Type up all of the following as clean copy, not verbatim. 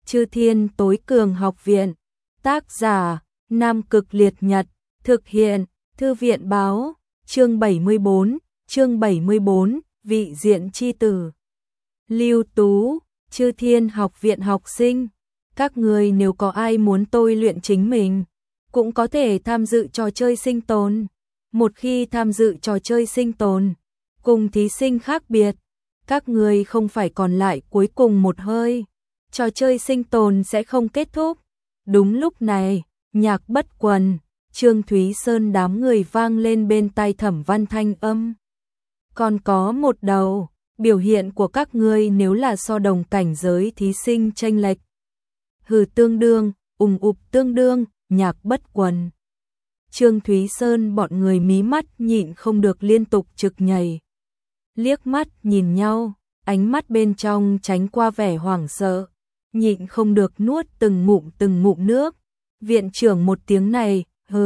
Chư Thiên Tối Cường Học Viện. Tác giả: Nam Cực Liệt Nhật. Thực hiện: Thư viện báo. Chương 74, Vị diện chi tử. Lưu Tú, Chư Thiên Học Viện học sinh, các người nếu có ai muốn tôi luyện chính mình, cũng có thể tham dự trò chơi sinh tồn. Một khi tham dự trò chơi sinh tồn, cùng thí sinh khác biệt, các người không phải còn lại cuối cùng một hơi. Trò chơi sinh tồn sẽ không kết thúc. Đúng lúc này, Nhạc Bất Quần, Trương Thúy Sơn đám người vang lên bên tai Thẩm Văn thanh âm. Còn có một đầu, biểu hiện của các ngươi nếu là so đồng cảnh giới thí sinh chênh lệch. Hừ tương đương, ụp tương đương, Nhạc Bất Quần. Trương Thúy Sơn bọn người mí mắt nhịn không được liên tục trực nhảy. Liếc mắt nhìn nhau, ánh mắt bên trong tránh qua vẻ hoảng sợ, nhịn không được nuốt từng ngụm nước. Viện trưởng một tiếng này,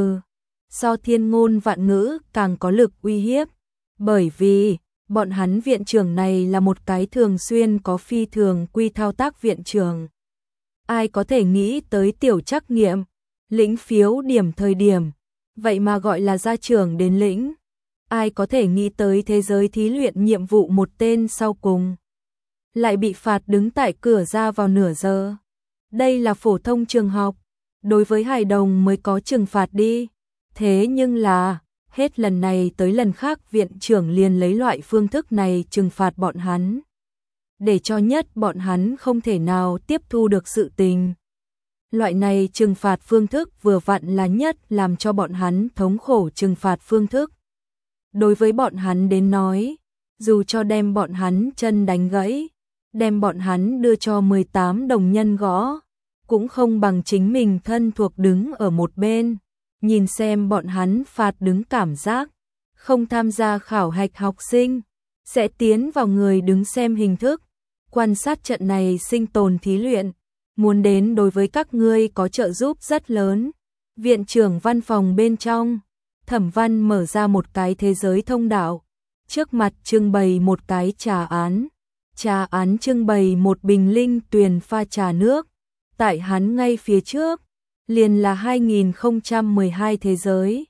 so thiên ngôn vạn ngữ càng có lực uy hiếp, bởi vì bọn hắn viện trưởng này là một cái thường xuyên có phi thường quy thao tác viện trưởng. Ai có thể nghĩ tới tiểu trắc nghiệm, lĩnh phiếu điểm thời điểm, vậy mà gọi là gia trưởng đến lĩnh. Ai có thể nghĩ tới thế giới thí luyện nhiệm vụ một tên sau cùng lại bị phạt đứng tại cửa ra vào nửa giờ. Đây là phổ thông trường học, đối với hài đồng mới có trừng phạt đi. Thế nhưng là, hết lần này tới lần khác viện trưởng liền lấy loại phương thức này trừng phạt bọn hắn. Để cho nhất bọn hắn không thể nào tiếp thu được sự tình. Loại này trừng phạt phương thức vừa vặn là nhất làm cho bọn hắn thống khổ trừng phạt phương thức. Đối với bọn hắn đến nói, dù cho đem bọn hắn chân đánh gãy, đem bọn hắn đưa cho 18 đồng nhân gõ, cũng không bằng chính mình thân thuộc đứng ở một bên, nhìn xem bọn hắn phạt đứng cảm giác. Không tham gia khảo hạch học sinh, sẽ tiến vào người đứng xem hình thức, quan sát trận này sinh tồn thí luyện, muốn đến đối với các ngươi có trợ giúp rất lớn. Viện trưởng văn phòng bên trong, Thẩm Văn mở ra một cái thế giới thông đạo, trước mặt trưng bày một cái trà án trưng bày một bình linh tuyền pha trà nước, tại hắn ngay phía trước, liền là 2012 thế giới,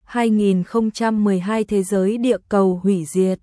2012 thế giới địa cầu hủy diệt.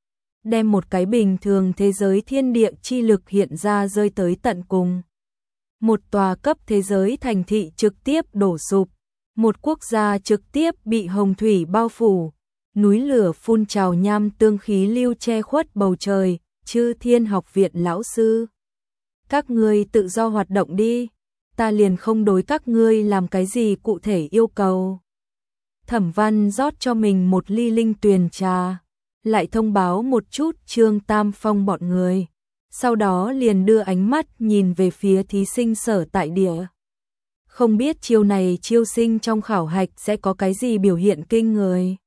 Đem một cái bình thường thế giới thiên địa chi lực hiện ra rơi tới tận cùng. Một tòa cấp thế giới thành thị trực tiếp đổ sụp, một quốc gia trực tiếp bị hồng thủy bao phủ, núi lửa phun trào nham tương khí lưu che khuất bầu trời. Chư Thiên Học Viện lão sư, các ngươi tự do hoạt động đi, ta liền không đối các ngươi làm cái gì cụ thể yêu cầu. Thẩm Văn rót cho mình một ly linh tuyền trà, lại thông báo một chút Trương Tam Phong bọn người, sau đó liền đưa ánh mắt nhìn về phía thí sinh sở tại địa. Không biết chiêu này chiêu sinh trong khảo hạch sẽ có cái gì biểu hiện kinh người.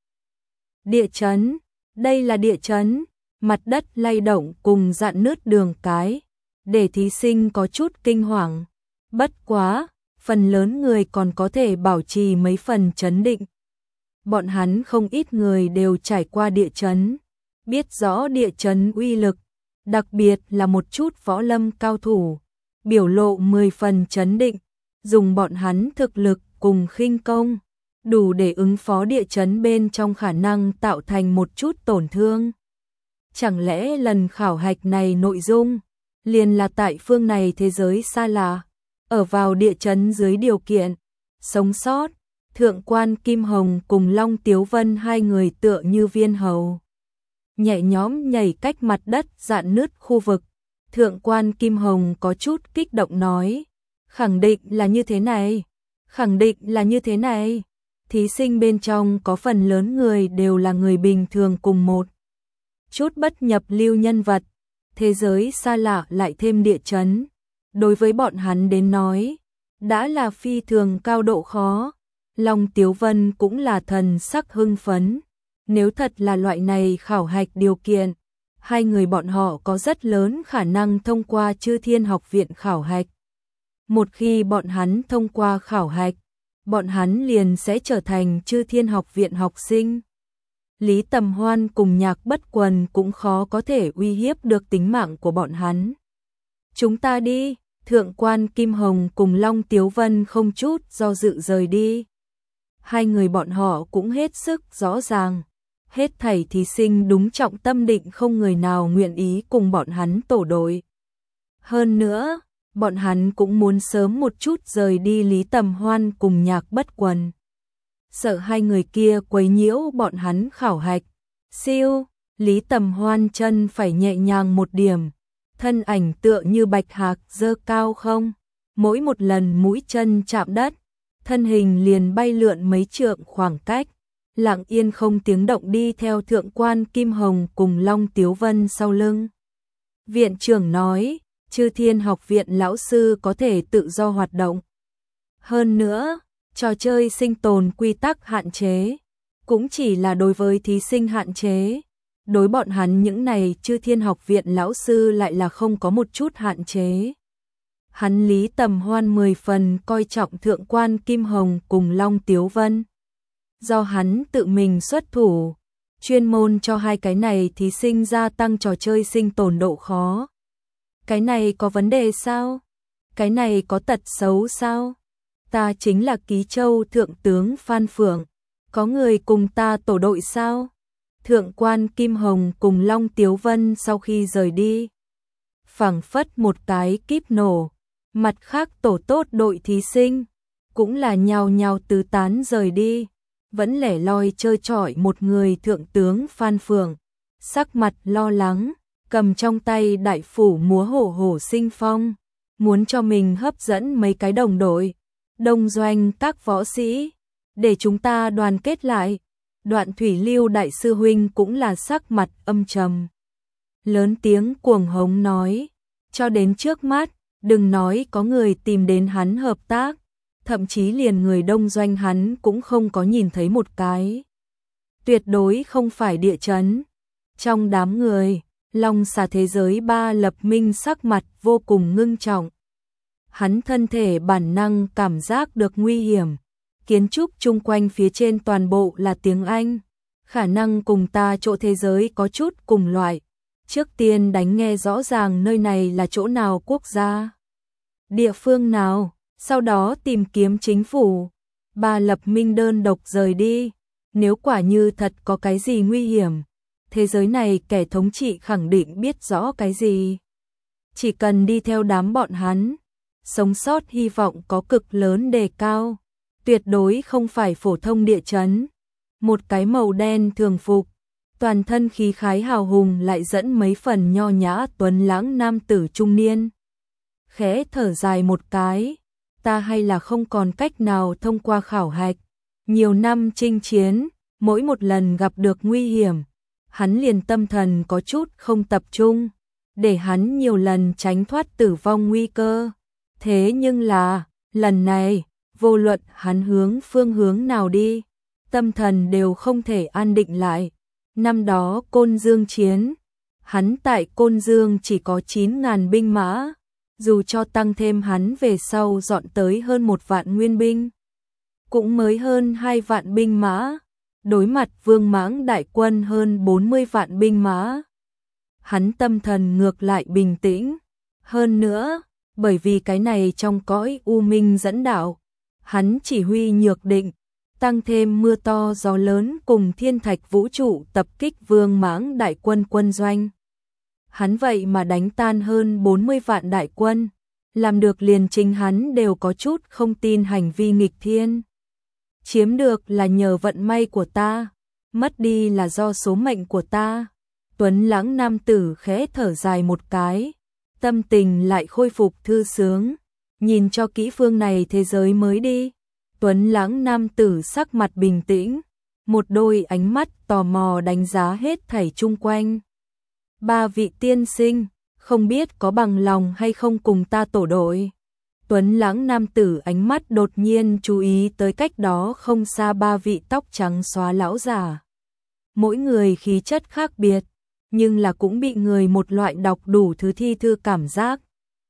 Địa chấn, đây là địa chấn, mặt đất lay động cùng rạn nứt đường cái, để thí sinh có chút kinh hoàng. Bất quá, phần lớn người còn có thể bảo trì mấy phần chấn định. Bọn hắn không ít người đều trải qua địa chấn, biết rõ địa chấn uy lực, đặc biệt là một chút võ lâm cao thủ, biểu lộ 10 phần chấn định, dùng bọn hắn thực lực cùng khinh công, đủ để ứng phó địa chấn bên trong khả năng tạo thành một chút tổn thương. Chẳng lẽ lần khảo hạch này nội dung liền là tại phương này thế giới xa lạ, ở vào địa chấn dưới điều kiện sống sót. Thượng quan Kim Hồng cùng Long Tiếu Vân hai người tựa như viên hầu, nhẹ nhõm nhảy cách mặt đất rạn nứt khu vực. Thượng quan Kim Hồng có chút kích động nói, khẳng định là như thế này, khẳng định là như thế này. Thí sinh bên trong có phần lớn người đều là người bình thường cùng một chút bất nhập lưu nhân vật, thế giới xa lạ lại thêm địa chấn, đối với bọn hắn đến nói, đã là phi thường cao độ khó. Long Tiếu Vân cũng là thần sắc hưng phấn, nếu thật là loại này khảo hạch điều kiện, hai người bọn họ có rất lớn khả năng thông qua Chư Thiên Học Viện khảo hạch. Một khi bọn hắn thông qua khảo hạch, bọn hắn liền sẽ trở thành Chư Thiên Học Viện học sinh. Lý Tầm Hoan cùng Nhạc Bất Quần cũng khó có thể uy hiếp được tính mạng của bọn hắn. Chúng ta đi, Thượng quan Kim Hồng cùng Long Tiếu Vân không chút do dự rời đi. Hai người bọn họ cũng hết sức rõ ràng, hết thảy thí sinh đúng trọng tâm định không người nào nguyện ý cùng bọn hắn tổ đội. Hơn nữa, bọn hắn cũng muốn sớm một chút rời đi Lý Tầm Hoan cùng Nhạc Bất Quần. Sợ hai người kia quấy nhiễu bọn hắn khảo hạch. Siêu, Lý Tầm Hoan chân phải nhẹ nhàng một điểm, thân ảnh tựa như bạch hạc dơ cao không, mỗi một lần mũi chân chạm đất, thân hình liền bay lượn mấy trượng khoảng cách, lặng yên không tiếng động đi theo Thượng quan Kim Hồng cùng Long Tiếu Vân sau lưng. Viện trưởng nói, Chư Thiên Học viện lão sư có thể tự do hoạt động. Hơn nữa, trò chơi sinh tồn quy tắc hạn chế, cũng chỉ là đối với thí sinh hạn chế. Đối bọn hắn những này Chư Thiên Học viện lão sư lại là không có một chút hạn chế. Hắn Lý Tầm Hoan 10 phần coi trọng Thượng quan Kim Hồng cùng Long Tiếu Vân. Do hắn tự mình xuất thủ, chuyên môn cho hai cái này thí sinh gia tăng trò chơi sinh tồn độ khó. Cái này có vấn đề sao? Cái này có tật xấu sao? Ta chính là Ký Châu Thượng tướng Phan Phượng, có người cùng ta tổ đội sao? Thượng quan Kim Hồng cùng Long Tiếu Vân sau khi rời đi, phảng phất một cái kíp nổ, mặt khác tổ tốt đội thí sinh cũng là nhào nhào tứ tán rời đi, vẫn lẻ loi chơi chọi một người Thượng tướng Phan Phượng, sắc mặt lo lắng, cầm trong tay đại phủ múa hổ hổ sinh phong, muốn cho mình hấp dẫn mấy cái đồng đội, đông doanh các võ sĩ, để chúng ta đoàn kết lại. Đoạn Thủy Lưu đại sư huynh cũng là sắc mặt âm trầm, lớn tiếng cuồng hống nói, cho đến trước mắt, đừng nói có người tìm đến hắn hợp tác, thậm chí liền người đông doanh hắn cũng không có nhìn thấy một cái. Tuyệt đối không phải địa chấn. Trong đám người, Long Xà thế giới ba Lập Minh sắc mặt vô cùng ngưng trọng. Hắn thân thể bản năng cảm giác được nguy hiểm. Kiến trúc chung quanh phía trên toàn bộ là tiếng Anh, khả năng cùng ta chỗ thế giới có chút cùng loại. Trước tiên đánh nghe rõ ràng nơi này là chỗ nào, quốc gia, địa phương nào, sau đó tìm kiếm chính phủ. Ba Lập Minh đơn độc rời đi, nếu quả như thật có cái gì nguy hiểm, thế giới này kẻ thống trị khẳng định biết rõ cái gì. Chỉ cần đi theo đám bọn hắn, sống sót hy vọng có cực lớn đề cao. Tuyệt đối không phải phổ thông địa chấn. Một cái màu đen thường phục, toàn thân khí khái hào hùng lại dẫn mấy phần nho nhã tuấn lãng nam tử trung niên. Khẽ thở dài một cái, ta hay là không còn cách nào thông qua khảo hạch. Nhiều năm chinh chiến, mỗi một lần gặp được nguy hiểm, hắn liền tâm thần có chút không tập trung, để hắn nhiều lần tránh thoát tử vong nguy cơ. Thế nhưng là, lần này, vô luận hắn hướng phương hướng nào đi, tâm thần đều không thể an định lại. Năm đó Côn Dương chiến, hắn tại Côn Dương chỉ có 9.000 binh mã, dù cho tăng thêm hắn về sau dọn tới hơn 1 vạn nguyên binh, cũng mới hơn 2 vạn binh mã, đối mặt Vương Mãng đại quân hơn 40 vạn binh mã. Hắn tâm thần ngược lại bình tĩnh, hơn nữa, bởi vì cái này trong cõi u minh dẫn đạo, hắn chỉ huy nhược định, tăng thêm mưa to gió lớn cùng thiên thạch vũ trụ tập kích Vương Mãng đại quân quân doanh. Hắn vậy mà đánh tan hơn 40 vạn đại quân, làm được liền chính hắn đều có chút không tin hành vi nghịch thiên. Chiếm được là nhờ vận may của ta, mất đi là do số mệnh của ta. Tuấn lãng nam tử khẽ thở dài một cái, tâm tình lại khôi phục thư sướng. Nhìn cho kỹ phương này thế giới mới đi. Tuấn lãng nam tử sắc mặt bình tĩnh, một đôi ánh mắt tò mò đánh giá hết thảy chung quanh. Ba vị tiên sinh, không biết có bằng lòng hay không cùng ta tổ đội. Tuấn lãng nam tử ánh mắt đột nhiên chú ý tới cách đó không xa ba vị tóc trắng xóa lão già. Mỗi người khí chất khác biệt, nhưng là cũng bị người một loại đọc đủ thứ thi thư cảm giác.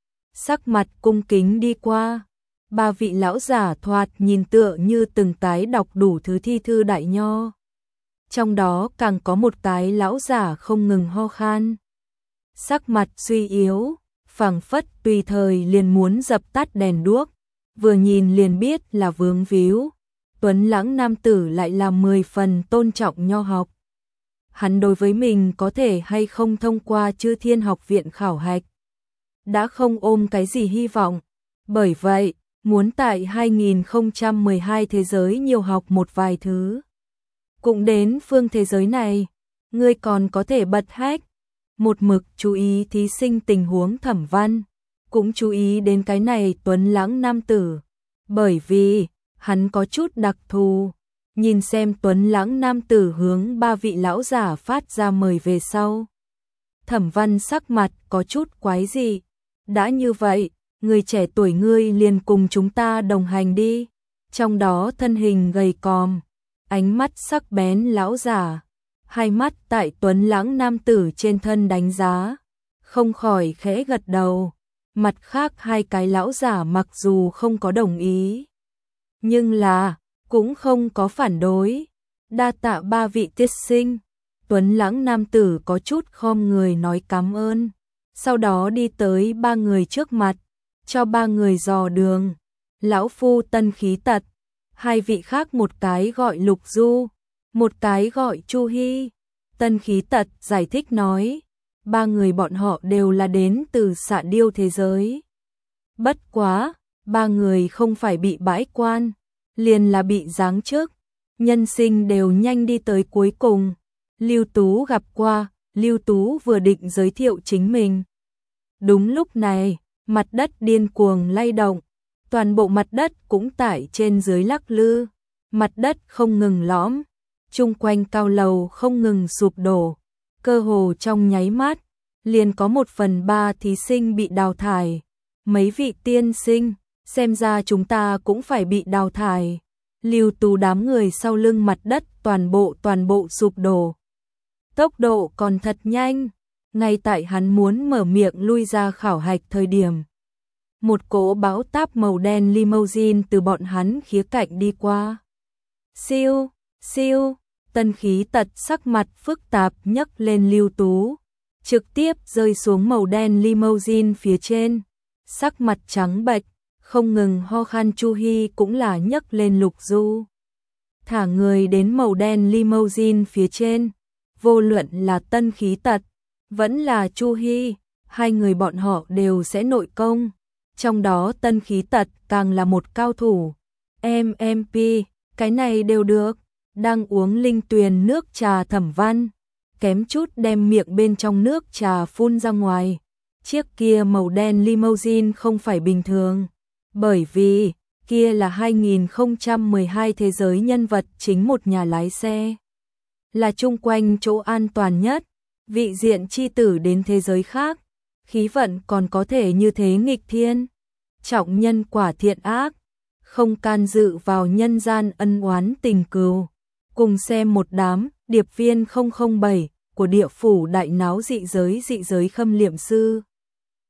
Sắc mặt cung kính đi qua, ba vị lão giả thoạt nhìn tựa như từng cái đọc đủ thứ thi thư đại nho. Trong đó càng có một cái lão giả không ngừng ho khan. Sắc mặt suy yếu, phảng phất tùy thời liền muốn dập tắt đèn đuốc, vừa nhìn liền biết là vướng víu. Tuấn lãng nam tử lại là 10 phần tôn trọng nho học. Hắn đối với mình có thể hay không thông qua Chư Thiên Học viện khảo hạch, đã không ôm cái gì hy vọng. Bởi vậy, muốn tại 2012 thế giới nhiều học một vài thứ. Cũng đến phương thế giới này, ngươi còn có thể bật hack. Một mực chú ý thí sinh tình huống thẩm văn, cũng chú ý đến cái này tuấn lãng nam tử. Bởi vì, hắn có chút đặc thù. Nhìn xem tuấn lãng nam tử hướng 3 vị lão giả phát ra mời về sau. Thẩm văn sắc mặt có chút quái dị. Đã như vậy, người trẻ tuổi ngươi liền cùng chúng ta đồng hành đi. Trong đó thân hình gầy còm, ánh mắt sắc bén lão giả, hai mắt tại tuấn lãng nam tử trên thân đánh giá, không khỏi khẽ gật đầu. Mặt khác hai cái lão giả mặc dù không có đồng ý, nhưng là cũng không có phản đối. Đa tạ 3 vị tiết sinh. Tuấn lãng nam tử có chút khom người nói cảm ơn, sau đó đi tới 3 người trước mặt, cho 3 người dò đường. Lão phu Tân Khí Tật, 2 vị khác một cái gọi Lục Du, một cái gọi Chu Hy. Tân Khí Tật giải thích nói, 3 người bọn họ đều là đến từ Xạ Điêu thế giới. Bất quá, 3 người không phải bị bãi quan, liền là bị giáng chức, nhân sinh đều nhanh đi tới cuối cùng. Lưu Tú gặp qua, Lưu Tú vừa định giới thiệu chính mình. Đúng lúc này, mặt đất điên cuồng lay động, toàn bộ mặt đất cũng tải trên dưới lắc lư, mặt đất không ngừng lõm, chung quanh cao lầu không ngừng sụp đổ, cơ hồ trong nháy mắt, liền có 1/3 thí sinh bị đào thải. Mấy vị tiên sinh, xem ra chúng ta cũng phải bị đào thải. Lưu Tú đám người sau lưng mặt đất toàn bộ sụp đổ. Tốc độ còn thật nhanh, ngay tại hắn muốn mở miệng lui ra khảo hạch thời điểm. Một cỗ bão táp màu đen limousine từ bọn hắn khía cạnh đi qua. Siêu, siêu, Tân Khí Tật sắc mặt phức tạp nhấc lên Lưu Tú, trực tiếp rơi xuống màu đen limousine phía trên, sắc mặt trắng bệch, không ngừng ho khan. Chu Hy cũng là nhấc lên Lục Du, thả người đến màu đen limousine phía trên. Vô luận là Tân Khí Tật, vẫn là Chu Hy, hai người bọn họ đều sẽ nội công. Trong đó Tân Khí Tật càng là một cao thủ. MMP, cái này đều được. Đang uống linh tuyền nước trà Thẩm Văn, kém chút đem miệng bên trong nước trà phun ra ngoài. Chiếc kia màu đen limousine không phải bình thường, bởi vì kia là 2012 thế giới nhân vật chính một nhà lái xe, là chung quanh chỗ an toàn nhất, vị diện chi tử đến thế giới khác, khí vận còn có thể như thế nghịch thiên, trọng nhân quả thiện ác, không can dự vào nhân gian ân oán tình cừu. Cùng xem một đám điệp viên 007 của địa phủ đại náo dị giới khâm liệm sư.